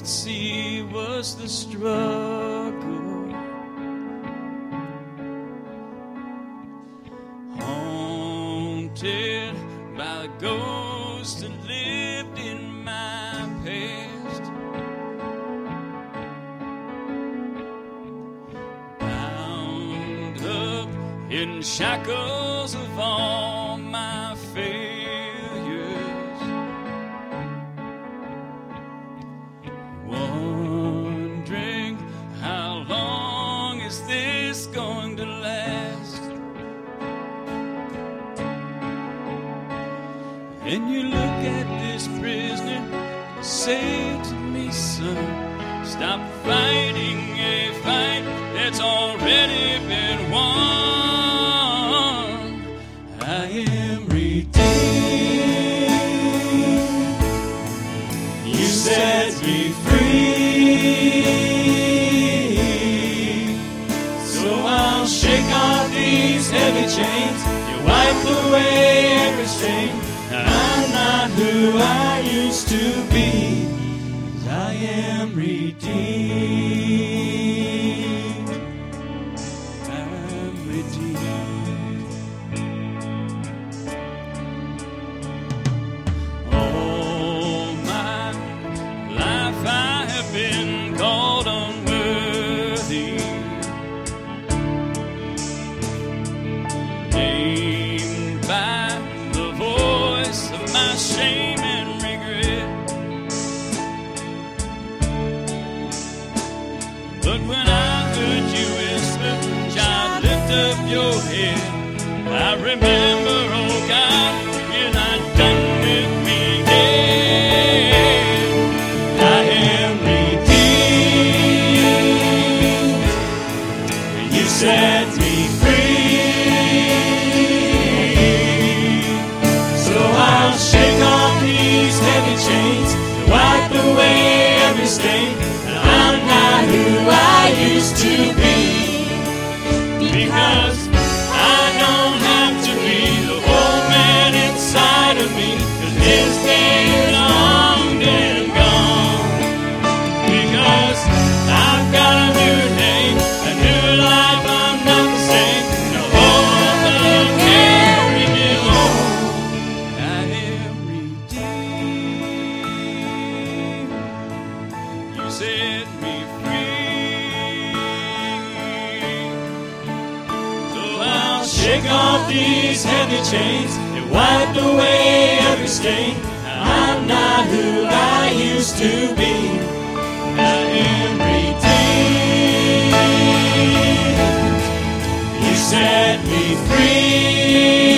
could see was the struggle. Haunted by the ghost that lived in my past. Bound up in shackles of all my failures. Wondering how long is this going to last? And you look at this prisoner, say to me, son, stop fighting a fight that's already been won. I am redeemed. You set me free. So I'll shake off these heavy chains. You wipe away every stain. I'm not who I used to be, 'cause I am redeemed. I'm redeemed. All my life I have been called unworthy, named by the voice of my shame and regret. But when I heard you whisper, child, lift up your head, I remember, oh God, you're not done with me yet. I am redeemed. You set me free. So I'll shake off these heavy chains, wipe away every stain. I'm not who I used to be, because I don't have to be the old man inside of me, 'cause his day is long dead and gone. Because I've got a new name, a new life, I'm not the same. No old love carry me home. I am redeemed. You set me free. So I'll shake off these heavy chains and wipe away every stain. I'm not who I used to be. I am redeemed. You set me free.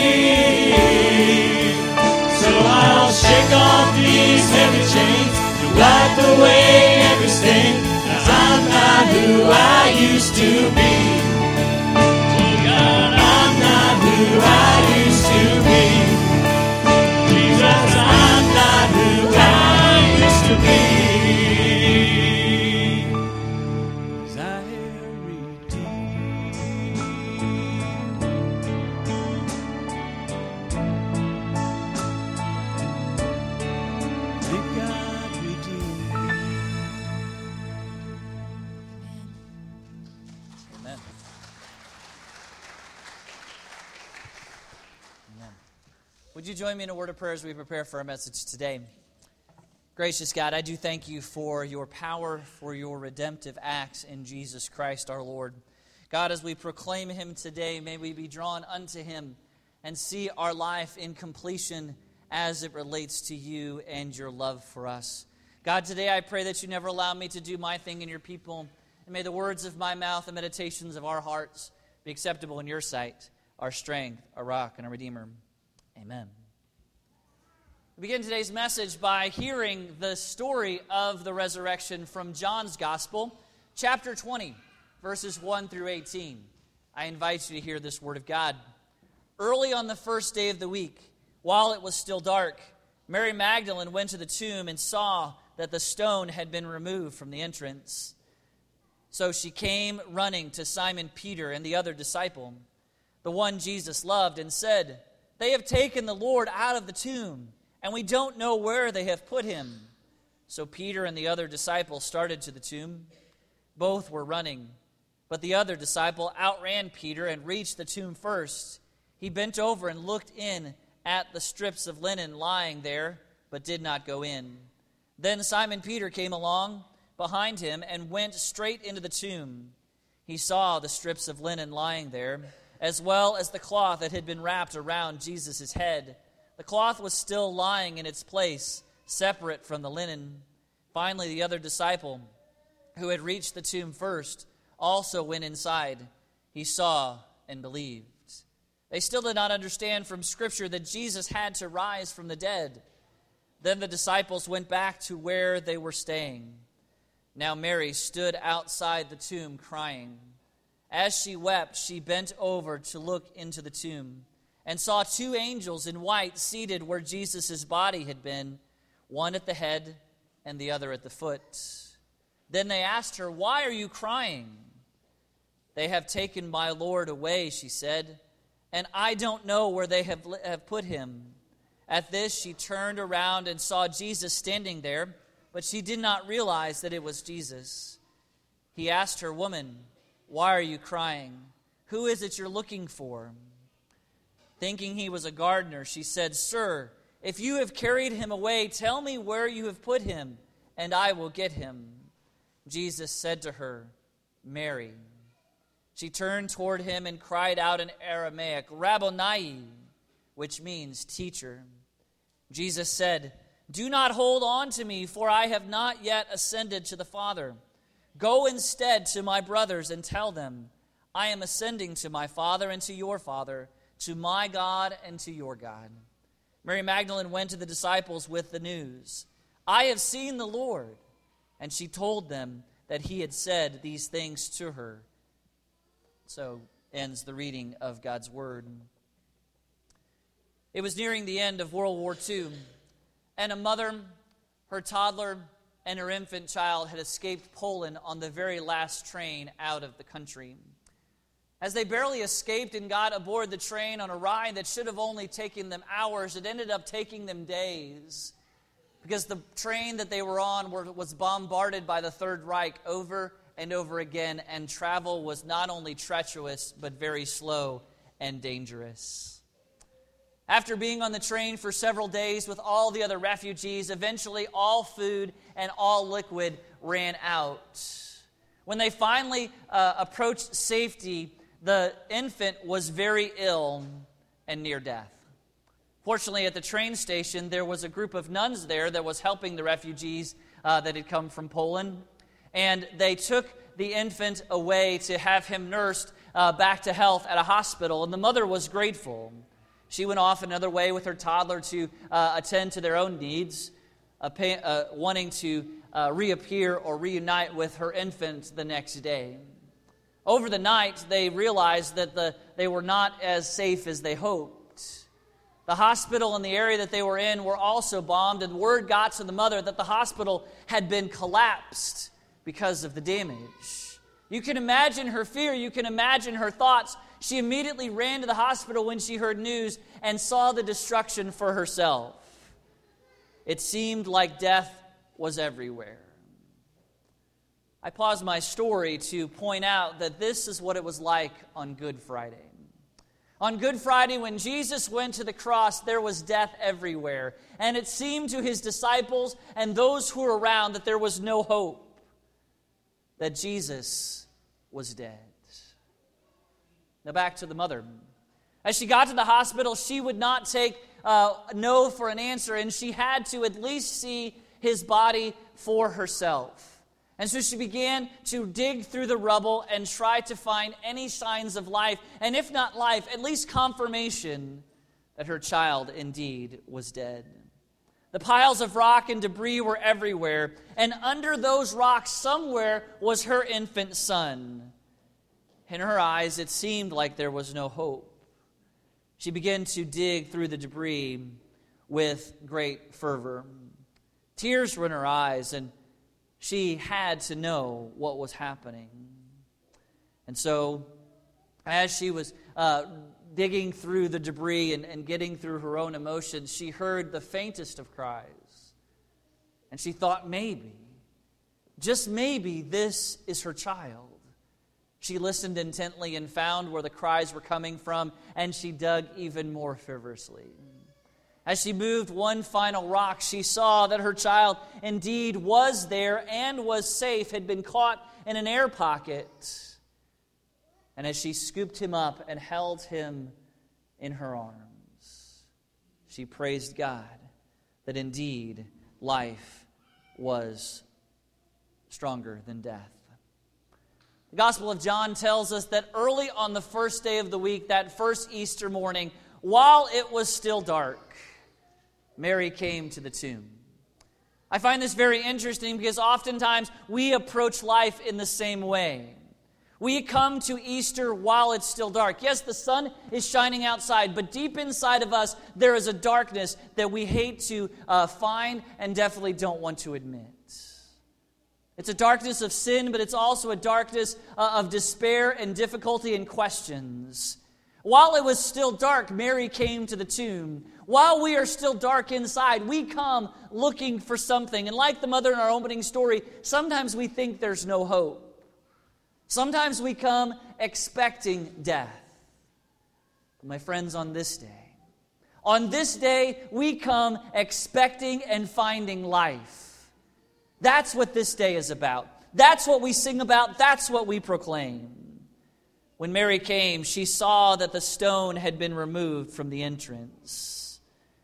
So I'll shake off these heavy chains and wipe away every stain. 'Cause I'm not who I used to be. Oh God, I'm not who I used to be. Jesus, I'm not who I used to be. 'Cause I am redeemed. Thank God redeemed me. Amen. Amen. Would you join me in a word of prayer as we prepare for our message today? Gracious God, I do thank you for your power, for your redemptive acts in Jesus Christ our Lord. God, as we proclaim him today, may we be drawn unto him and see our life in completion as it relates to you and your love for us. God, today I pray that you never allow me to do my thing in your people, and may the words of my mouth and meditations of our hearts be acceptable in your sight, our strength, our rock, and our Redeemer. Amen. We begin today's message by hearing the story of the resurrection from John's Gospel, chapter 20, verses 1 through 18. I invite you to hear this word of God. Early on the first day of the week, while it was still dark, Mary Magdalene went to the tomb and saw that the stone had been removed from the entrance. So she came running to Simon Peter and the other disciple, the one Jesus loved, and said, "They have taken the Lord out of the tomb, and we don't know where they have put him." So Peter and the other disciple started to the tomb. Both were running, but the other disciple outran Peter and reached the tomb first. He bent over and looked in at the strips of linen lying there, but did not go in. Then Simon Peter came along behind him and went straight into the tomb. He saw the strips of linen lying there, as well as the cloth that had been wrapped around Jesus' head. The cloth was still lying in its place, separate from the linen. Finally, the other disciple, who had reached the tomb first, also went inside. He saw and believed. They still did not understand from Scripture that Jesus had to rise from the dead. Then the disciples went back to where they were staying. Now Mary stood outside the tomb crying. As she wept, she bent over to look into the tomb and saw two angels in white seated where Jesus' body had been, one at the head and the other at the foot. Then they asked her, "Why are you crying?" "They have taken my Lord away," she said, "and I don't know where they have put him." At this, she turned around and saw Jesus standing there, but she did not realize that it was Jesus. He asked her, "Woman, why are you crying? Who is it you're looking for?" Thinking he was a gardener, she said, "Sir, if you have carried him away, tell me where you have put him, and I will get him." Jesus said to her, "Mary." She turned toward him and cried out in Aramaic, "Rabboni," which means teacher. Jesus said, "Do not hold on to me, for I have not yet ascended to the Father. Go instead to my brothers and tell them, I am ascending to my Father and to your Father, to my God and to your God." Mary Magdalene went to the disciples with the news, "I have seen the Lord." And she told them that he had said these things to her. So ends the reading of God's Word. It was nearing the end of World War II, and a mother, her toddler, and her infant child had escaped Poland on the very last train out of the country. As they barely escaped and got aboard the train on a ride that should have only taken them hours, it ended up taking them days, because the train that they were on was bombarded by the Third Reich over and over again, and travel was not only treacherous, but very slow and dangerous. After being on the train for several days with all the other refugees, eventually all food and all liquid ran out. When they finally approached safety, the infant was very ill and near death. Fortunately, at the train station, there was a group of nuns there that was helping the refugees that had come from Poland. And they took the infant away to have him nursed back to health at a hospital. And the mother was grateful. She went off another way with her toddler to attend to their own needs, wanting to reappear or reunite with her infant the next day. Over the night, they realized that they were not as safe as they hoped. The hospital and the area that they were in were also bombed, and word got to the mother that the hospital had been collapsed because of the damage. You can imagine her fear. You can imagine her thoughts. She immediately ran to the hospital when she heard news and saw the destruction for herself. It seemed like death was everywhere. I paused my story to point out that this is what it was like on Good Friday. On Good Friday, when Jesus went to the cross, there was death everywhere. And it seemed to his disciples and those who were around that there was no hope, that Jesus was dead. Now back to the mother. As she got to the hospital, she would not take no for an answer, and she had to at least see his body for herself. And so she began to dig through the rubble and try to find any signs of life, and if not life, at least confirmation that her child indeed was dead. The piles of rock and debris were everywhere, and under those rocks somewhere was her infant son. In her eyes, it seemed like there was no hope. She began to dig through the debris with great fervor. Tears were in her eyes, and she had to know what was happening. And so, as she was digging through the debris and getting through her own emotions, she heard the faintest of cries. And she thought maybe, just maybe, this is her child. She listened intently and found where the cries were coming from, and she dug even more fervorously. As she moved one final rock, she saw that her child indeed was there and was safe, had been caught in an air pocket. And as she scooped him up and held him in her arms, she praised God that indeed life was stronger than death. The Gospel of John tells us that early on the first day of the week, that first Easter morning, while it was still dark, Mary came to the tomb. I find this very interesting because oftentimes we approach life in the same way. We come to Easter while it's still dark. Yes, the sun is shining outside, but deep inside of us, there is a darkness that we hate to find and definitely don't want to admit. It's a darkness of sin, but it's also a darkness of despair and difficulty and questions. While it was still dark, Mary came to the tomb. While we are still dark inside, we come looking for something. And like the mother in our opening story, sometimes we think there's no hope. Sometimes we come expecting death. But my friends, on this day, we come expecting and finding life. That's what this day is about. That's what we sing about. That's what we proclaim. When Mary came, she saw that the stone had been removed from the entrance.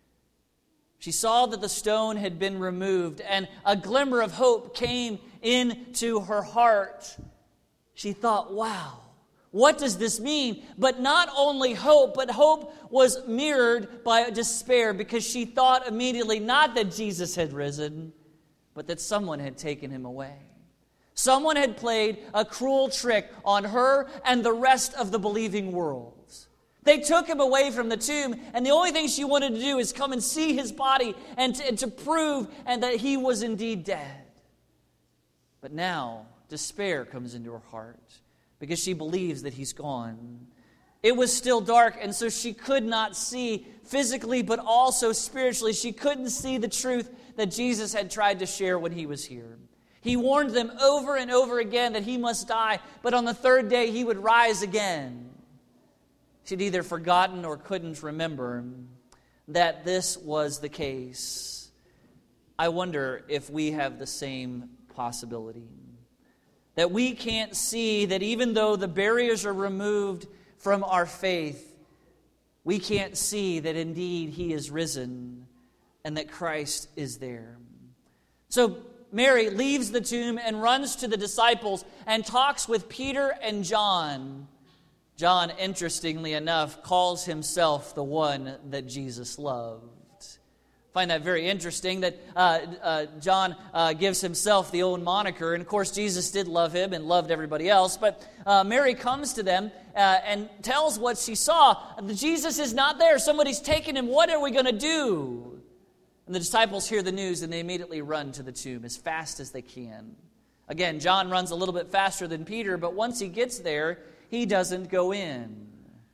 She saw that the stone had been removed, and a glimmer of hope came into her heart. She thought, wow, what does this mean? But not only hope, but hope was mirrored by despair, because she thought immediately not that Jesus had risen, but that someone had taken him away. Someone had played a cruel trick on her and the rest of the believing world. They took him away from the tomb, and the only thing she wanted to do is come and see his body and to prove that he was indeed dead. But now, despair comes into her heart because she believes that he's gone. It was still dark, and so she could not see physically, but also spiritually. She couldn't see the truth that Jesus had tried to share when he was here. He warned them over and over again that he must die, but on the third day he would rise again. She'd either forgotten or couldn't remember that this was the case. I wonder if we have the same possibility. That we can't see that even though the barriers are removed from our faith, we can't see that indeed he is risen and that Christ is there. So Mary leaves the tomb and runs to the disciples and talks with Peter and John. John, interestingly enough, calls himself the one that Jesus loved. I find that very interesting that John gives himself the own moniker. And of course, Jesus did love him and loved everybody else. But Mary comes to them and tells what she saw. Jesus is not there. Somebody's taken him. What are we going to do? And the disciples hear the news and they immediately run to the tomb as fast as they can. Again, John runs a little bit faster than Peter, but once he gets there, he doesn't go in.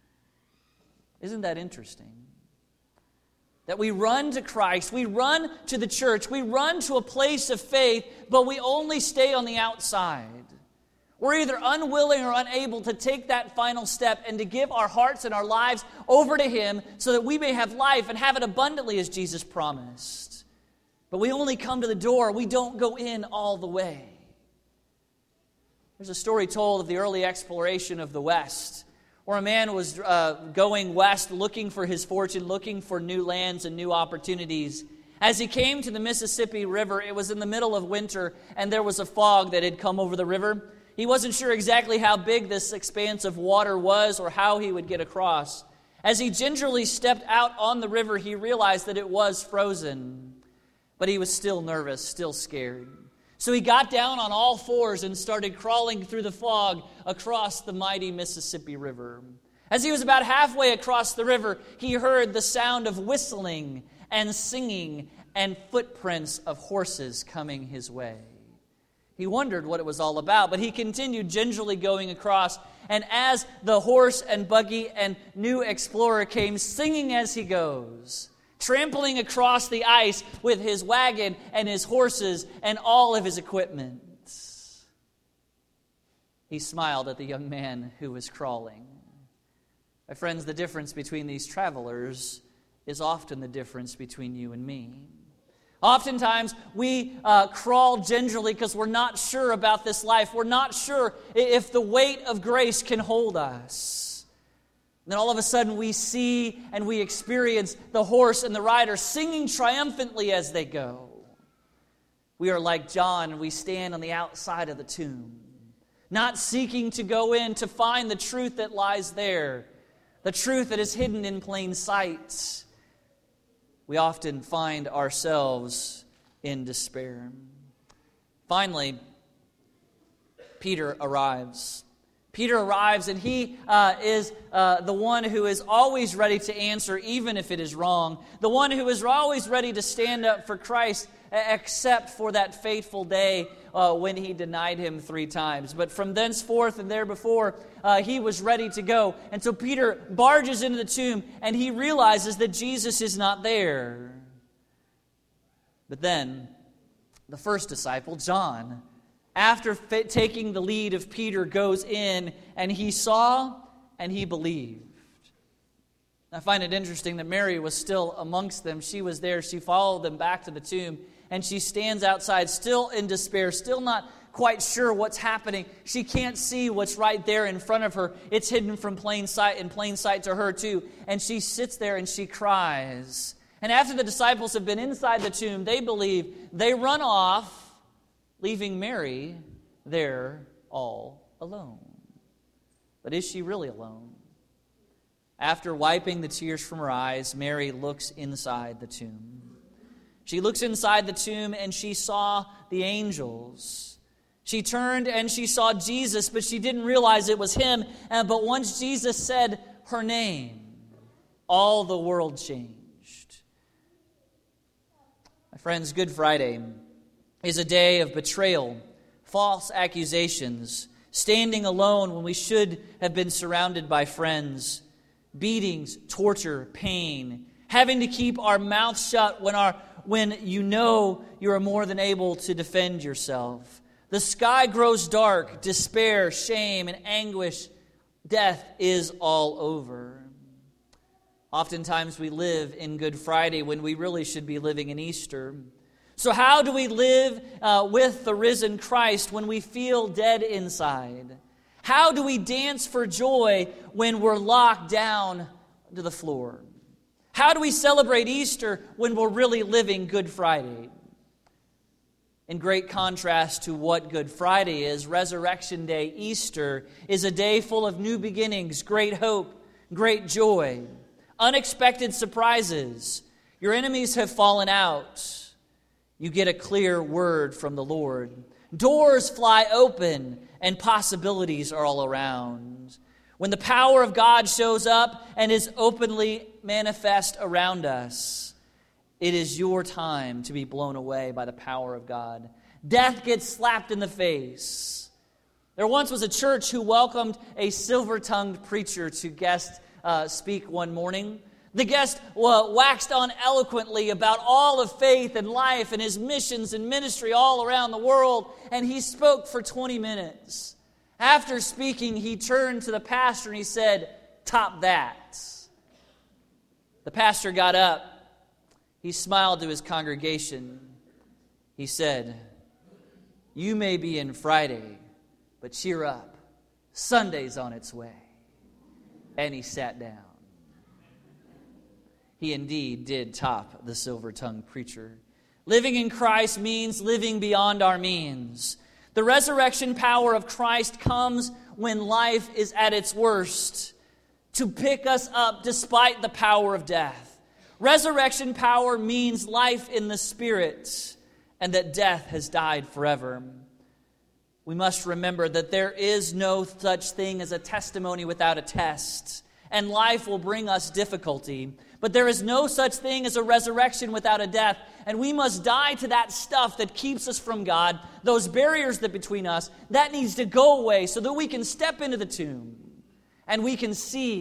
Isn't that interesting? That we run to Christ, we run to the church, we run to a place of faith, but we only stay on the outside. We're either unwilling or unable to take that final step and to give our hearts and our lives over to him so that we may have life and have it abundantly as Jesus promised. But we only come to the door. We don't go in all the way. There's a story told of the early exploration of the West, where a man was going west looking for his fortune, looking for new lands and new opportunities. As he came to the Mississippi River, it was in the middle of winter, and there was a fog that had come over the river. He wasn't sure exactly how big this expanse of water was or how he would get across. As he gingerly stepped out on the river, he realized that it was frozen. But he was still nervous, still scared. So he got down on all fours and started crawling through the fog across the mighty Mississippi River. As he was about halfway across the river, he heard the sound of whistling and singing and footprints of horses coming his way. He wondered what it was all about, but he continued gingerly going across. And as the horse and buggy and new explorer came singing as he goes, trampling across the ice with his wagon and his horses and all of his equipment. He smiled at the young man who was crawling. My friends, the difference between these travelers is often the difference between you and me. Oftentimes, we crawl gingerly because we're not sure about this life. We're not sure if the weight of grace can hold us. And then all of a sudden, we see and we experience the horse and the rider singing triumphantly as they go. We are like John, and we stand on the outside of the tomb, not seeking to go in to find the truth that lies there, the truth that is hidden in plain sight. We often find ourselves in despair. Finally, Peter arrives. Peter arrives, and he is the one who is always ready to answer, even if it is wrong. The one who is always ready to stand up for Christ, except for that fateful day when he denied him 3 times. But from thenceforth and there before, he was ready to go. And so Peter barges into the tomb, and he realizes that Jesus is not there. But then, the first disciple, John, after taking the lead of Peter, goes in, and he saw and he believed. I find it interesting that Mary was still amongst them. She was there. She followed them back to the tomb, and she stands outside, still in despair, still not quite sure what's happening. She can't see what's right there in front of her. It's hidden from plain sight to her too. And she sits there and she cries. And after the disciples have been inside the tomb, they believe, they run off, leaving Mary there all alone. But is she really alone? After wiping the tears from her eyes, Mary looks inside the tomb. She looks inside the tomb and she saw the angels. She turned and she saw Jesus, but she didn't realize it was him. But once Jesus said her name, all the world changed. My friends, Good Friday is a day of betrayal, false accusations, standing alone when we should have been surrounded by friends, beatings, torture, pain, having to keep our mouths shut when you know you are more than able to defend yourself. The sky grows dark, despair, shame, and anguish. Death is all over. Oftentimes we live in Good Friday when we really should be living in Easter. So how do we live with the risen Christ when we feel dead inside? How do we dance for joy when we're locked down to the floor? How do we celebrate Easter when we're really living Good Friday? In great contrast to what Good Friday is, Resurrection Day, Easter, is a day full of new beginnings, great hope, great joy, unexpected surprises. Your enemies have fallen out. You get a clear word from the Lord. Doors fly open and possibilities are all around. When the power of God shows up and is openly manifest around us, it is your time to be blown away by the power of God. Death gets slapped in the face. There once was a church who welcomed a silver-tongued preacher to guest speak one morning. The guest waxed on eloquently about all of faith and life and his missions and ministry all around the world, and he spoke for 20 minutes. After speaking, he turned to the pastor and he said, "Top that." The pastor got up. He smiled to his congregation. He said, "You may be in Friday, but cheer up. Sunday's on its way." And he sat down. He indeed did top the silver-tongued preacher. Living in Christ means living beyond our means. The resurrection power of Christ comes when life is at its worst, to pick us up despite the power of death. Resurrection power means life in the Spirit, and that death has died forever. We must remember that there is no such thing as a testimony without a test, and life will bring us difficulty. But there is no such thing as a resurrection without a death, and we must die to that stuff that keeps us from God, those barriers that between us. That needs to go away so that we can step into the tomb, and we can see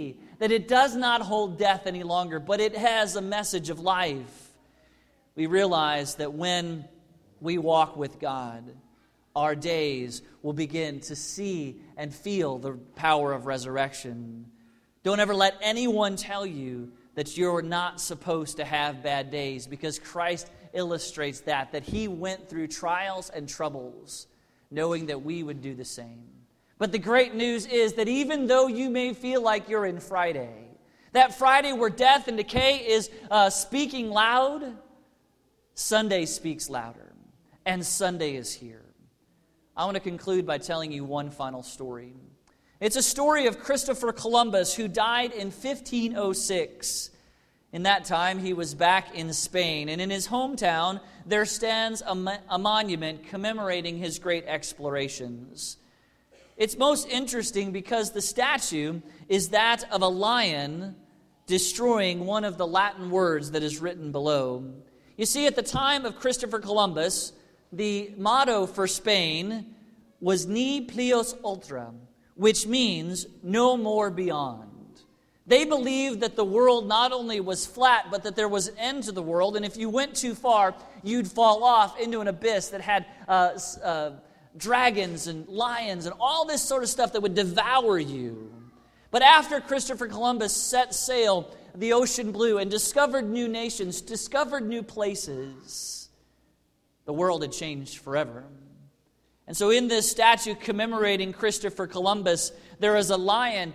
that it does not hold death any longer, but it has a message of life. We realize that when we walk with God, our days will begin to see and feel the power of resurrection. Don't ever let anyone tell you that you're not supposed to have bad days, because Christ illustrates that He went through trials and troubles, knowing that we would do the same. But the great news is that even though you may feel like you're in Friday, that Friday where death and decay is speaking loud, Sunday speaks louder, and Sunday is here. I want to conclude by telling you one final story. It's a story of Christopher Columbus, who died in 1506. In that time, he was back in Spain, and in his hometown, there stands a monument commemorating his great explorations. It's most interesting because the statue is that of a lion destroying one of the Latin words that is written below. You see, at the time of Christopher Columbus, the motto for Spain was Ni Plus Ultra, which means no more beyond. They believed that the world not only was flat, but that there was an end to the world, and if you went too far, you'd fall off into an abyss that had dragons and lions and all this sort of stuff that would devour you. But after Christopher Columbus set sail the ocean blue and discovered new nations, discovered new places, the world had changed forever. And so in this statue commemorating Christopher Columbus, there is a lion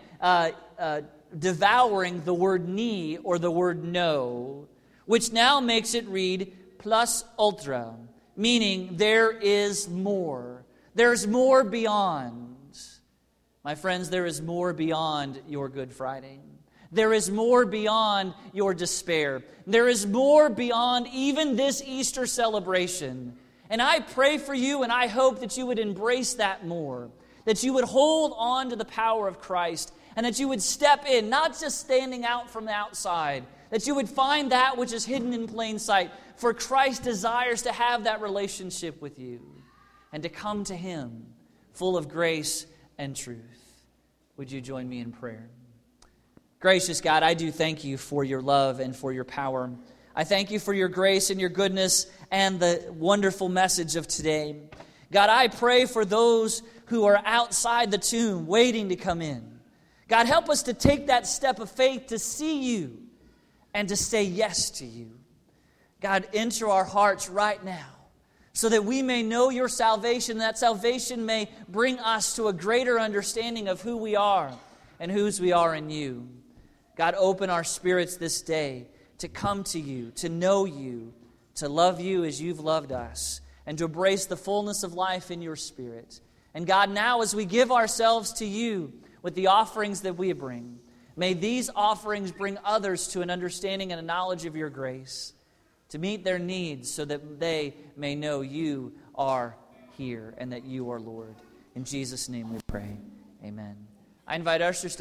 devouring the word ni, or the word no, which now makes it read plus ultra, meaning there is more. There's more beyond. My friends, there is more beyond your Good Friday. There is more beyond your despair. There is more beyond even this Easter celebration. And I pray for you, and I hope that you would embrace that more, that you would hold on to the power of Christ, and that you would step in, not just standing out from the outside, that you would find that which is hidden in plain sight, for Christ desires to have that relationship with you and to come to Him full of grace and truth. Would you join me in prayer? Gracious God, I do thank you for your love and for your power. I thank you for your grace and your goodness and the wonderful message of today. God, I pray for those who are outside the tomb waiting to come in. God, help us to take that step of faith to see you and to say yes to you. God, enter our hearts right now so that we may know your salvation, that salvation may bring us to a greater understanding of who we are and whose we are in you. God, open our spirits this day to come to you, to know you, to love you as you've loved us, and to embrace the fullness of life in your Spirit. And God, now as we give ourselves to you with the offerings that we bring, may these offerings bring others to an understanding and a knowledge of your grace, to meet their needs so that they may know you are here and that you are Lord. In Jesus' name we pray. Amen. I invite ushers to